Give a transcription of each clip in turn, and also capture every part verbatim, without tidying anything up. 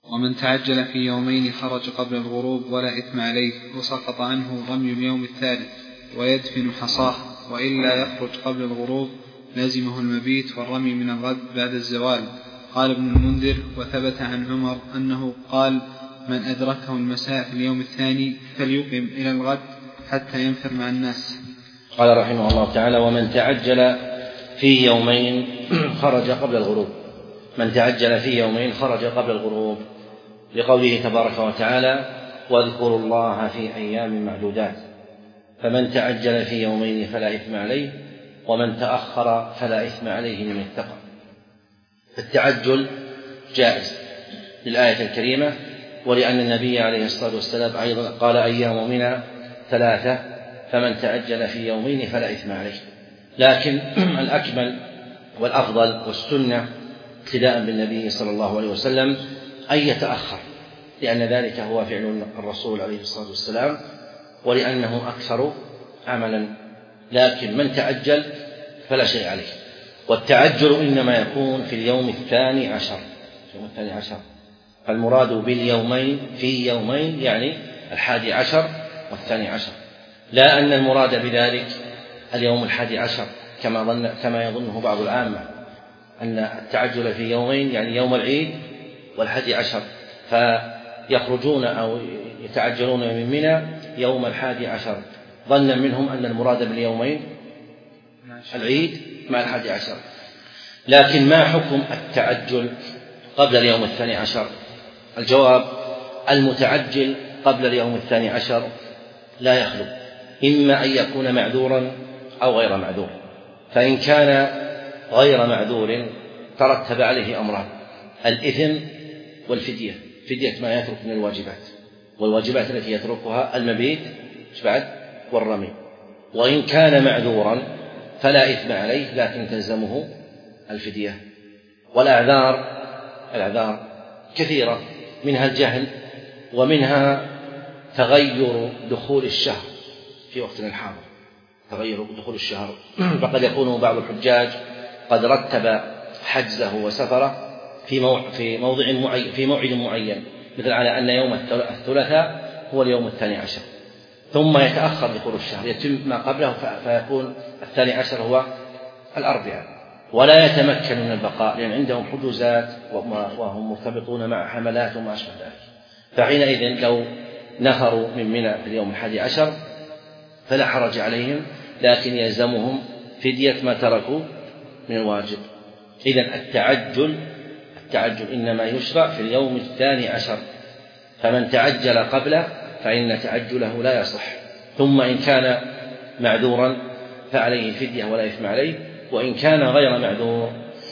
ومن تعجل في يومين خرج قبل الغروب ولا إثم عليه، وسقط عنه رمي اليوم الثالث ويدفن حصاه، وإلا يخرج قبل الغروب لازمه المبيت والرمي من الغد بعد الزوال. قال ابن المنذر: وثبت عن عمر أنه قال: من أدركه المساء في اليوم الثاني فليقم إلى الغد حتى ينفر مع الناس. قال رحمه الله تعالى: ومن تعجل في يومين خرج قبل الغروب. من تعجل في يومين خرج قبل الغروب، لقوله تبارك وتعالى: واذكروا الله في أيام معدودات، فمن تعجل في يومين فلا إثم عليه، ومن تأخر فلا إثم عليه لمن اتقى. التعجل جائز للآية الكريمة، ولأن النبي عليه الصلاة والسلام أيضا قال: أيام منى ثلاثة، فمن تعجل في يومين فلا إثم عليه. لكن الأكمل والأفضل والسنة اقتداء بالنبي صلى الله عليه وسلم أن يتأخر، لأن ذلك هو فعل الرسول عليه الصلاة والسلام، ولأنه أكثر عملا. لكن من تعجل فلا شيء عليه. والتعجل إنما يكون في اليوم الثاني عشر اليوم الثاني عشر فالمراد باليومين في يومين يعني الحادي عشر والثاني عشر، لا أن المراد بذلك اليوم الحادي عشر كما ظن كما يظنه بعض العامة، أن التعجل في يومين يعني يوم العيد والحادي عشر، فيخرجون أو يتعجلون من منى يوم الحادي عشر، ظنا منهم أن المراد باليومين العيد مع الحادي عشر. لكن ما حكم التعجل قبل اليوم الثاني عشر؟ الجواب: المتعجل قبل اليوم الثاني عشر لا يخلو، إما أن يكون معذورا أو غير معذور. فإن كان غير معذور ترتب عليه أمران: الإثم والفدية، فدية ما يترك من الواجبات، والواجبات التي يتركها المبيت بعد والرمي. وإن كان معذورا فلا إثم عليه، لكن تلزمه الفدية. والأعذار الأعذار كثيرة، منها الجهل، ومنها تغير دخول الشهر في وقتنا الحاضر، تغير دخول الشهر، فقد يكون بعض الحجاج قد رتب حجزه وسفره في في موضع معين في موعد معين، مثل على أن يوم الثلاثاء هو اليوم الثاني عشر، ثم يتأخر دخول الشهر يتم ما قبله فيكون الثاني عشر هو الأربعاء، ولا يتمكن من البقاء لأن عندهم حجوزات وهم مرتبطون مع حملات وما أشبه ذلك. فحينئذ لو نفروا من منى في اليوم الحادي عشر فلا حرج عليهم، لكن يلزمهم فدية ما تركوا من الواجب. إذن التعجل التعجل إنما يشرع في اليوم الثاني عشر، فمن تعجل قبله فإن تعجله لا يصح. ثم إن كان معذورا فعليه الفدية ولا إثم عليه، وإن كان غير معذور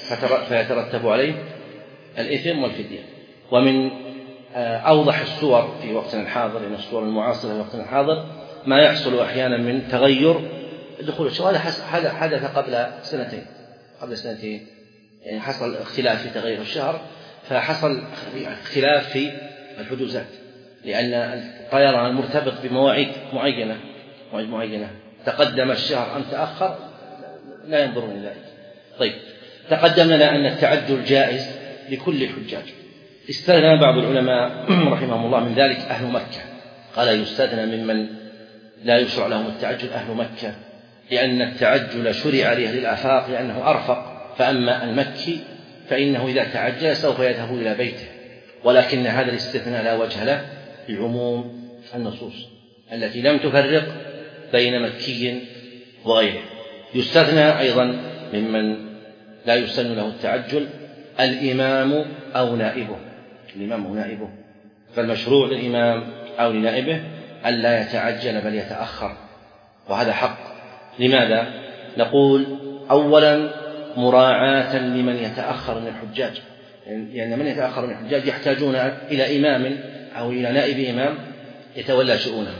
فيترتب عليه الإثم والفدية. ومن أوضح الصور في وقتنا الحاضر، من الصور المعاصرة في وقتنا الحاضر، ما يحصل أحيانا من تغير دخول الشهر. هذا حدث قبل سنتين قبل سنتين يعني حصل اختلاف في تغير الشهر، فحصل اختلاف في الحجوزات، لأن الطيران مرتبط بمواعيد معينة مواعيد معينة تقدم الشهر أم تأخر لا ينظرون إلى ذلك. طيب، تقدم لنا أن التعجل جائز لكل الحجاج. استثنى بعض العلماء رحمهم الله من ذلك أهل مكة، قال يستثنى ممن لا يشرع لهم التعجل أهل مكة، لأن التعجل شرع لأهل الآفاق لأنه أرفق، فأما المكي فإنه إذا تعجل سوف يذهب إلى بيته، ولكن هذا الاستثناء لا وجه له لعموم النصوص التي لم تفرق بين مكي وغيره. يستثنى أيضا ممن لا يسن له التعجل الإمام أو نائبه الإمام أو نائبه فالمشروع للإمام أو لنائبه ألا يتعجل بل يتأخر، وهذا حق. لماذا؟ نقول أولا مراعاة لمن يتأخر من الحجاج، يعني من يتأخر من الحجاج يحتاجون إلى إمام أو إلى نائب إمام يتولى شؤونهم.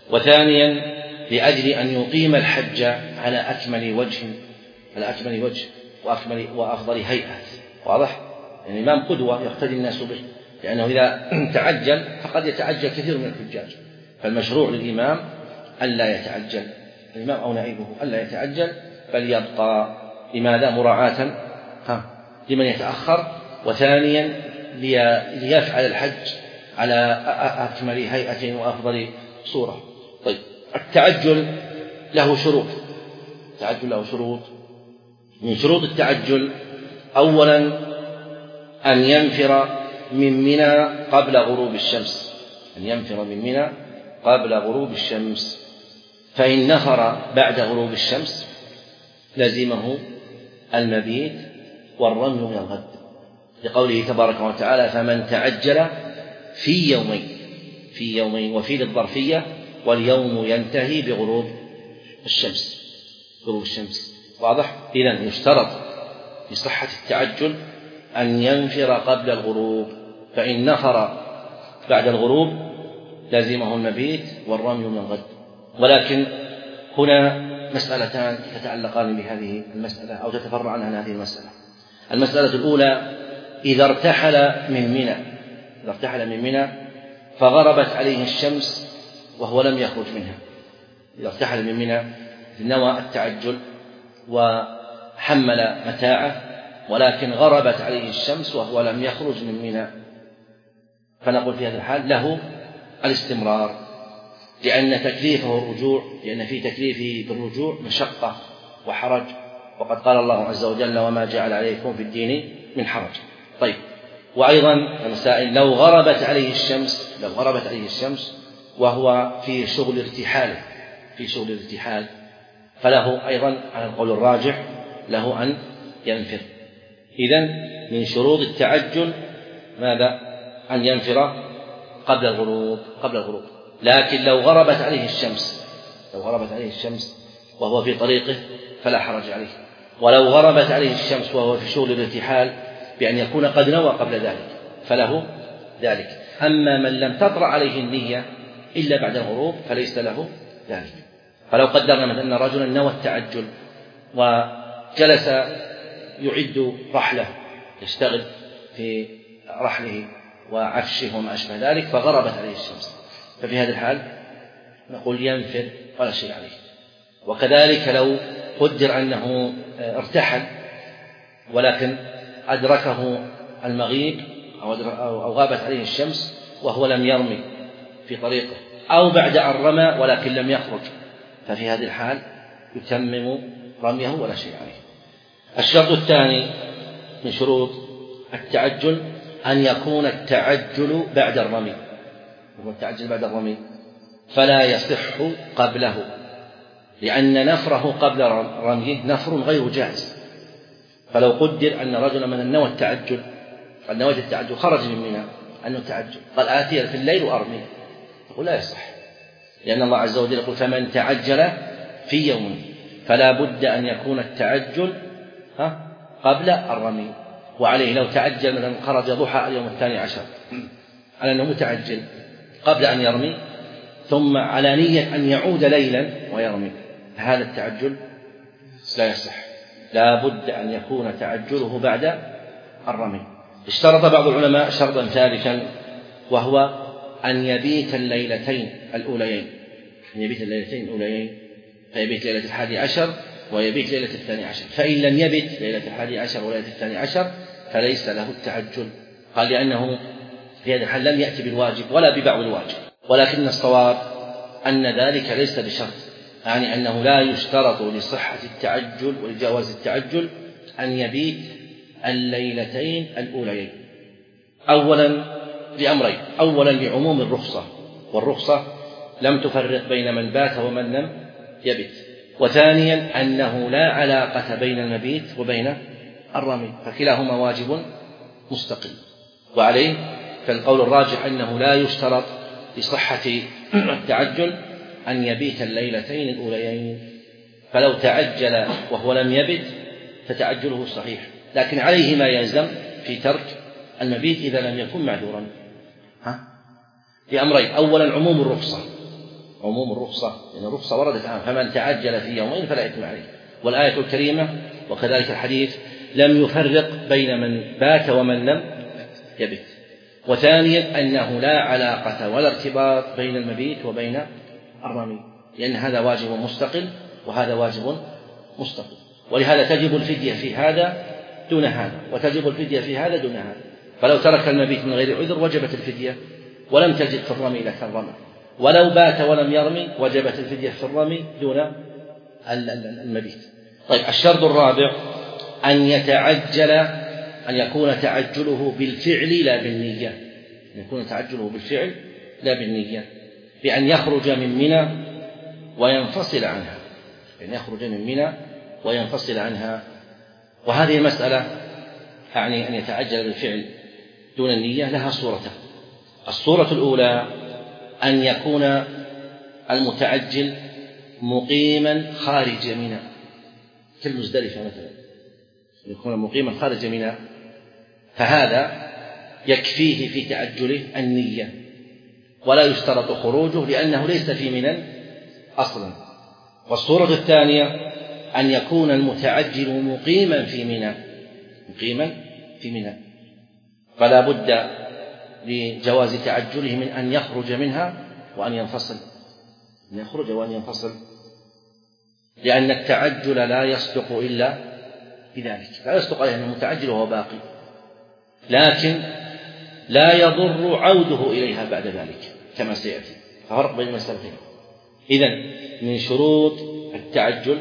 وثانيا لأجل أن يقيم الحج على أكمل وجه على أكمل وجه وأكمل وأفضل هيئة. واضح؟ يعني الإمام قدوة يقتدي الناس به، لأنه إذا تعجل فقد يتعجل كثير من الحجاج، فالمشروع للإمام ألا يتعجل، الإمام أو نائبه ألا يتعجل بل يبقى. لماذا؟ مراعاة لمن يتأخر، وثانيا ليفعل الحج على أكمل هيئة وأفضل صورة. طيب التعجل له شروط. التعجل له شروط. من شروط التعجل أولا أن ينفر من منى قبل غروب الشمس. أن ينفر من منى قبل غروب الشمس، فإن نفر بعد غروب الشمس لزمه المبيت والرمي من الغد، لقوله تبارك وتعالى فمن تعجل في يومين. في يومين وفي للظرفية، واليوم ينتهي بغروب الشمس. غروب الشمس واضح؟ إذن يشترط لصحة التعجل أن ينفر قبل الغروب، فإن نفر بعد الغروب لزمه المبيت والرمي من الغد. ولكن هنا مسألتان تتعلقان بهذه المسألة أو تتفرعان عن هذه المسألة. المسألة الأولى: إذا ارتحل من منى إذا ارتحل من منى فغربت عليه الشمس وهو لم يخرج منها. إذا ارتحل من منى نوى التعجل وحمل متاعه، ولكن غربت عليه الشمس وهو لم يخرج من منى، فنقول في هذا الحال له الاستمرار، لأن تكليفه الرجوع، لأن في تكليفه بالرجوع مشقة وحرج، وقد قال الله عز وجل وما جعل عليكم في الدين من حرج. طيب، وأيضا المسائل: لو غربت عليه الشمس لو غربت عليه الشمس وهو في شغل ارتحاله في شغل الارتحال فله أيضا على القول الراجح له أن ينفر. إذن من شروط التعجل ماذا؟ أن ينفر قبل الغروب قبل الغروب لكن لو غربت عليه الشمس لو غربت عليه الشمس وهو في طريقه فلا حرج عليه. ولو غربت عليه الشمس وهو في شغل الارتحال بأن يكون قد نوى قبل ذلك فله ذلك. أما من لم تطرأ عليه النية إلا بعد الغروب فليس له ذلك. فلو قدرنا مثلا أن رجلا نوى التعجل وجلس يعد رحله، يشتغل في رحله وعفشه وما أشبه ذلك، فغربت عليه الشمس، ففي هذه الحال نقول ينفر ولا شيء عليه. وكذلك لو قدر أنه ارتحل ولكن أدركه المغيب أو غابت عليه الشمس وهو لم يرمي في طريقه، أو بعد أن رمى ولكن لم يخرج، ففي هذه الحال يتمم رميه ولا شيء عليه. الشرط الثاني من شروط التعجل أن يكون التعجل بعد الرمي هو التعجل بعد الرمي فلا يصح قبله، لأن نفره قبل رميه نفر غير جائز. فلو قدر أن رجلا من نوى التعجل قد نوى التعجل خرج من منى أنه التعجل قال آتي في الليل وأرمي، يقول لا يصح، لأن الله عز وجل يقول فمن تعجل في يوم، فلا بد أن يكون التعجل قبل الرمي. وعليه لو تعجل مثلا خرج ضحى اليوم الثاني عشر على أنه متعجل قبل أن يرمي، ثم على نية أن يعود ليلا ويرمي، هذا التعجل لا يصح، لا بد أن يكون تعجله بعد الرمي. اشترط بعض العلماء شرطا ثالثا وهو أن يبيت الليلتين الأوليين أن يبيت الليلتين الأوليين فيبيت ليلة الحادي عشر ويبيت ليلة الثاني عشر. فإن لم يبت ليلة الحادي عشر وليلة الثاني عشر فليس له التعجل، قال لأنه في هذا الحال لم يأتي بالواجب ولا ببعض الواجب. ولكن الصواب أن ذلك ليس بشرط، يعني أنه لا يشترط لصحة التعجل ولجواز التعجل أن يبيت الليلتين الأوليين. أولا لأمرين: أولا لعموم الرخصة، والرخصة لم تفرق بين من بات ومن لم يبت. وثانيا أنه لا علاقة بين المبيت وبين الرمي، فكلاهما واجب مستقل. وعليه فالقول الراجح أنه لا يشترط لصحة التعجل أن يبيت الليلتين الأوليين، فلو تعجل وهو لم يبت فتعجله صحيح، لكن عليه ما يلزم في ترك المبيت إذا لم يكن معذورا. ها؟ لأمرين: أولا عموم الرخصة عموم الرخصة لأن الرخصة وردت عنه فمن تعجل في يومين فلا إثم عليه، والآية الكريمة وكذلك الحديث لم يفرق بين من بات ومن لم يبت. وثانيا أنه لا علاقة ولا ارتباط بين المبيت وبين الرمي، لأن هذا واجب مستقل وهذا واجب مستقل، ولهذا تجب الفدية في هذا دون هذا وتجب الفدية في هذا دون هذا. فلو ترك المبيت من غير عذر وجبت الفدية ولم تجد في الرمي إذا كان رمى، ولو بات ولم يرمي وجبت الفدية في الرمي دون المبيت. طيب الشرط الرابع أن يتعجل، أن يكون تعجله بالفعل لا بالنية، أن يكون تعجله بالفعل لا بالنية، بأن يخرج من منى وينفصل عنها، بأن يخرج من منى وينفصل عنها. وهذه المسألة يعني أن يتعجل بالفعل دون النية لها صورتان. الصورة الأولى أن يكون المتعجل مقيما خارج منى كالمزدلفة مثلا، يكون مقيما خارج منى، فهذا يكفيه في تعجله النية ولا يشترط خروجه لأنه ليس في منى أصلا. والصورة الثانية أن يكون المتعجل مقيما في منى، مقيما في منى، فلا بد لجواز تعجله من أن يخرج منها وأن ينفصل، أن يخرج وأن ينفصل، لأن التعجل لا يصدق إلا بذلك، لا يصدق عليه أن المتعجل وهو باقي، لكن لا يضر عوده إليها بعد ذلك كما سيأتي. ففرق بين المسألتين. إذن من شروط التعجل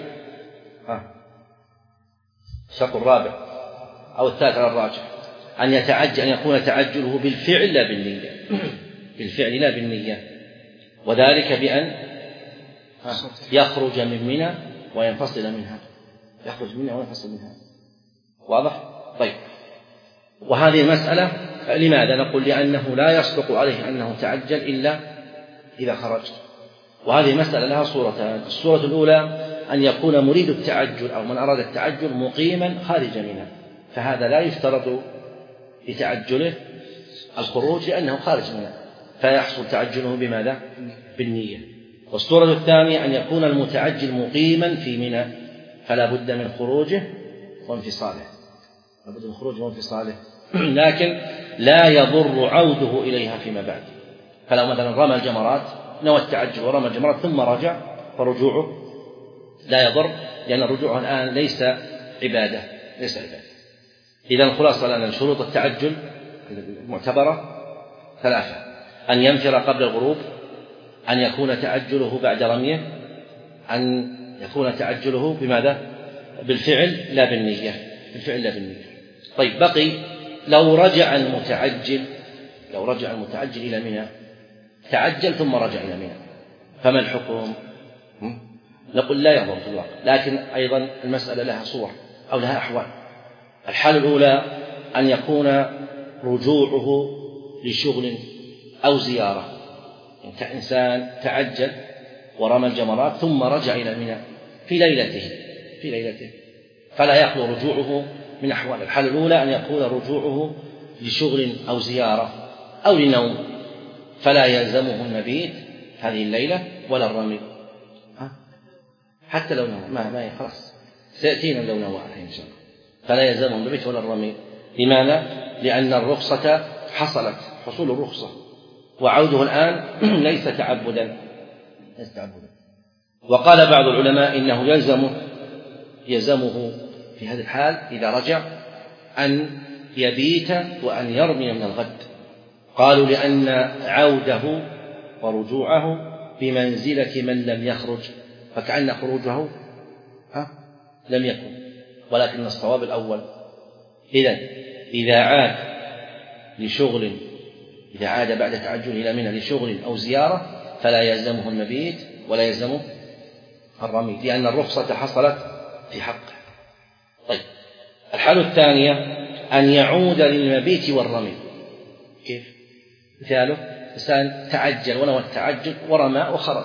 الشرط الرابع أو الثالث على الراجح أن يتعجل، أن يكون تعجله بالفعل لا بالنية، بالفعل لا بالنية، وذلك بأن يخرج من منى وينفصل منها، يخرج منها وينفصل منها. واضح؟ طيب، وهذه المسألة لماذا نقول؟ لأنه لا يصدق عليه أنه تعجل إلا إذا خرج. وهذه المسألة لها صورتان. الصورة الأولى أن يكون مريد التعجل أو من أراد التعجل مقيما خارج منها، فهذا لا يفترض لتعجله الخروج لأنه خارج منها، فيحصل تعجله بماذا؟ بالنية. والصورة الثانية أن يكون المتعجل مقيما في منى، فلا بد من خروجه وانفصاله، لا بد من خروجه وانفصاله، لكن لا يضر عوده إليها فيما بعد. فلو مثلا رمى الجمرات، نوى التعجل ورمى الجمرات ثم رجع، فرجوعه لا يضر، لأن رجوعه الآن ليس عبادة، ليس عبادة. إذا الخلاصة لأن شروط التعجل المعتبرة ثلاثة: أن ينفر قبل الغروب، أن يكون تعجله بعد رميه، أن يكون تعجله بماذا؟ بالفعل لا بالنية، بالفعل لا بالنية. طيب، بقي لو رجع المتعجل، لو رجع المتعجل إلى منى، تعجل ثم رجع إلى منى، فما الحكم؟ نقول لا يضر في الواقع، لكن أيضا المسألة لها صور أو لها أحوال. الحالة الأولى أن يكون رجوعه لشغل أو زيارة، كإنسان تعجل ورمى الجمرات ثم رجع إلى منى في ليلته في ليلته فلا يخلو رجوعه من أحوال. الحالة الأولى أن يكون رجوعه لشغل أو زيارة أو لنوم، فلا يلزمه المبيت هذه الليلة ولا الرمي، حتى لو نوى ما ما خلاص سيأتينا لو نوى إن شاء الله، فلا يلزمه المبيت ولا الرمي. لماذا؟ لأن الرخصة حصلت، حصول الرخصة، وعوده الآن ليس تعبدا، ليس تعبدا. وقال بعض العلماء إنه يلزمه يلزمه في هذه الحال إذا رجع أن يبيت وأن يرمي من الغد. قالوا لأن عوده ورجوعه بمنزلة من لم يخرج، فكأن خروجه لم يكن، ولكن الصواب الأول. إذن إذا عاد لشغل، إذا عاد بعد تعجل إلى منى لشغل أو زيارة فلا يلزمه المبيت ولا يلزمه الرمي، لأن الرخصة حصلت في حقه. طيب، الحالة الثانية أن يعود للمبيت والرمي. كيف؟ مثاله إنسان تعجل ونوى التعجل ورمى وخرج،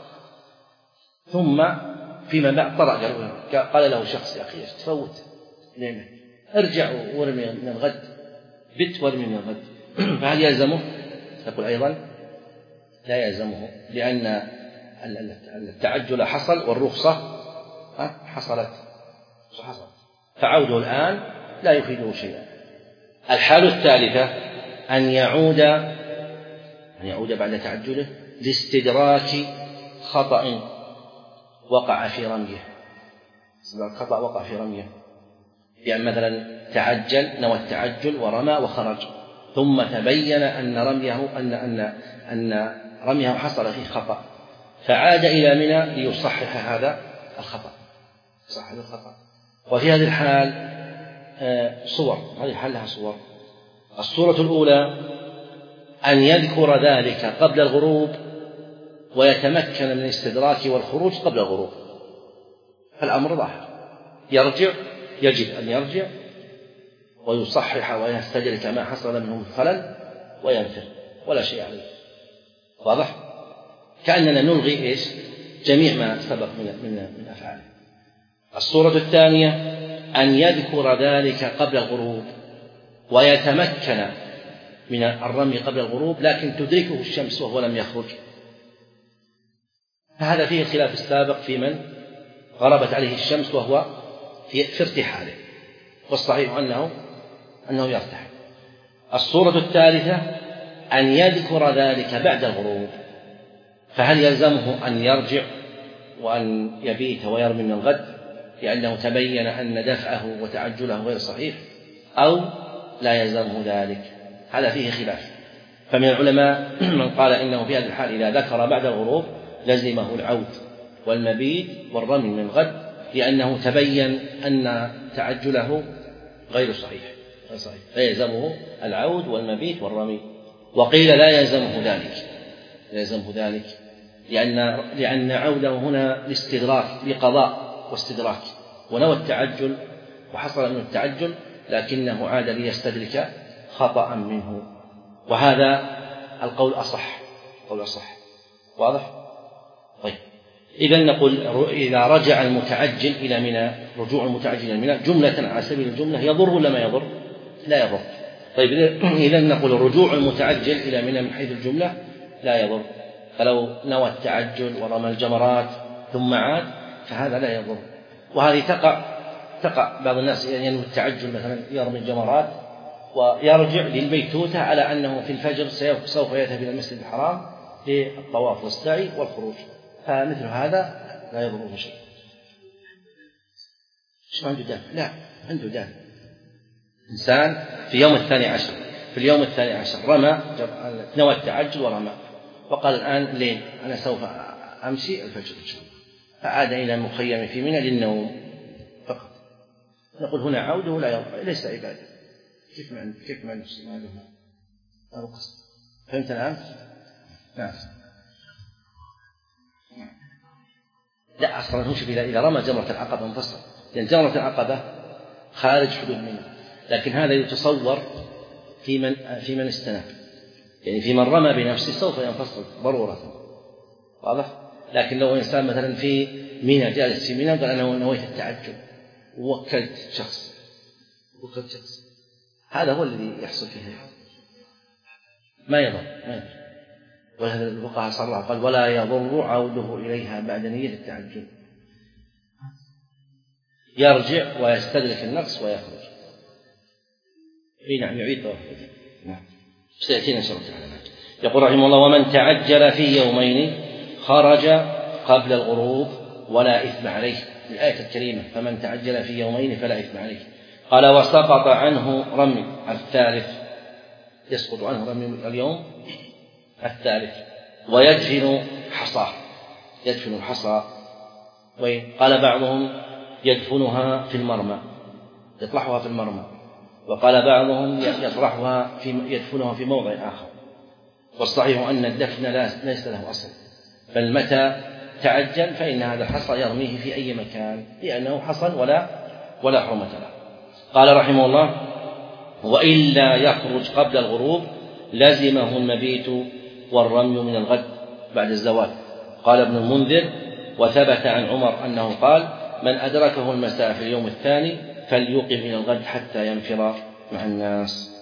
ثم فيما بعد طلع قال له شخص: يا أخي تفوت نعمة، ارجع ورمي من الغد، بت ورمي من الغد، فهل يلزمه؟ نقول أيضا لا يلزمه، لأن التعجل حصل والرخصة حصلت حصلت فعوده الآن لا يفيده شيئا. الحالة الثالثة أن يعود أن يعود بعد تعجله لاستدراك خطأ وقع في رميه، خطأ وقع في رميه، يعني مثلا تعجل، نوى التعجل ورمى وخرج، ثم تبين أن رميه أن أن أن رميه حصل فيه خطأ، فعاد إلى منى ليصحح هذا الخطأ، صحح الخطأ. وفي هذه الحال صور، هذه الحال لها صور. الصورة الأولى أن يذكر ذلك قبل الغروب ويتمكن من الاستدراك والخروج قبل الغروب، فالأمر ظاهر، يرجع، يجب أن يرجع ويصحح ويستدرك ما حصل منه من خلل وينفر ولا شيء عليه. واضح؟ كأننا نلغي إيش؟ جميع ما سبق من من من أفعاله. الصورة الثانية أن يذكر ذلك قبل الغروب ويتمكن من الرمي قبل الغروب لكن تدركه الشمس وهو لم يخرج، فهذا فيه خلاف السابق في من غربت عليه الشمس وهو في, في ارتحاله، والصحيح أنه أنه يرتحل. الصورة الثالثة أن يذكر ذلك بعد الغروب، فهل يلزمه أن يرجع وأن يبيت ويرمي من الغد لأنه تبين أن دفعه وتعجله غير صحيح، أو لا يلزمه ذلك؟ هذا فيه خلاف. فمن العلماء من قال إنه في هذه الحال إذا ذكر بعد الغروب لزمه العود والمبيت والرمي من الغد لأنه تبين أن تعجله غير صحيح، لا يلزمه العود والمبيت والرمي. وقيل لا يلزمه ذلك، لا يلزمه ذلك لأن لأن عوده هنا لاستدراك، لقضاء واستدراك، ونوى التعجل وحصل منه التعجل لكنه عاد ليستدرك خطأ منه، وهذا القول أصح، القول أصح. واضح؟ طيب، إذا نقول إذا رجع المتعجل إلى منى، رجوع المتعجل إلى منى جملة على سبيل الجملة يضر ولا ما يضر؟ لا يضر. طيب، إذا نقول رجوع المتعجل إلى منى من حيث الجملة لا يضر، فلو نوى التعجل ورمى الجمرات ثم عاد فهذا لا يضر. وهذه تقع تقع بعض الناس ينوي التعجل مثلا يرمي الجمرات ويرجع للبيتوتة على أنه في الفجر سوف يذهب إلى المسجد الحرام للطواف والسعي والخروج، فمثل هذا لا يضره شيء. شو عنده دافع؟ لا، عنده دافع. إنسان في يوم الثاني عشر في اليوم الثاني عشر رمى، نوى التعجل ورمى، وقال الآن ليل أنا سوف أمشي الفجر إن شاء الله، فعاد إلى المخيم في منى للنوم فقط. نقول هنا عوده لا يضر، ليس عبادة. كيف ما كيف ما نفسي ما له هذا قصد. فهمت الآن؟ نعم. لا، أصلا هو شوف إذا رمى جمرة العقبة انفصل، لأن جمرة العقبة خارج حدود منى، لكن هذا يتصور في من في من استناب، يعني في من رمى بنفسه سوف ينفصل ضرورة. واضح؟ لكن لو إنسان مثلا في منى جالس في منى قال أنا نويت التعجل ووكلت شخص وكلت شخص هذا هو الذي يحصل فيه ما يضر، ما يضر. ولهذا الفقهاء صلى الله قال ولا يضر عوده إليها بعد نية التعجل، يرجع ويستدرك النقص ويخرج. اي نعم، يعيد توفيق. نعم، سيأتينا إن شاء الله تعالى. يقول رحمه الله ومن تعجل في يومين خرج قبل الغروب ولا إثم عليه، الآية الكريمة فمن تعجل في يومين فلا إثم عليه. قال وسقط عنه رمي الثالث، يسقط عنه رمي اليوم الثالث، ويدفن حصاه، يدفن الحصى. وقال بعضهم يدفنها في المرمى، يطرحها في المرمى، وقال بعضهم يطرحها في يدفنها في موضع آخر. والصحيح أن الدفن ليس له أصل، بل متى تعجل فإن هذا الحصى يرميه في أي مكان لأنه حصى ولا ولا حرمة له. قال رحمه الله وإلا يخرج قبل الغروب لزمه المبيت والرمي من الغد بعد الزوال. قال ابن المنذر وثبت عن عمر أنه قال من أدركه المساء في اليوم الثاني فليوقف من الغد حتى ينفر مع الناس.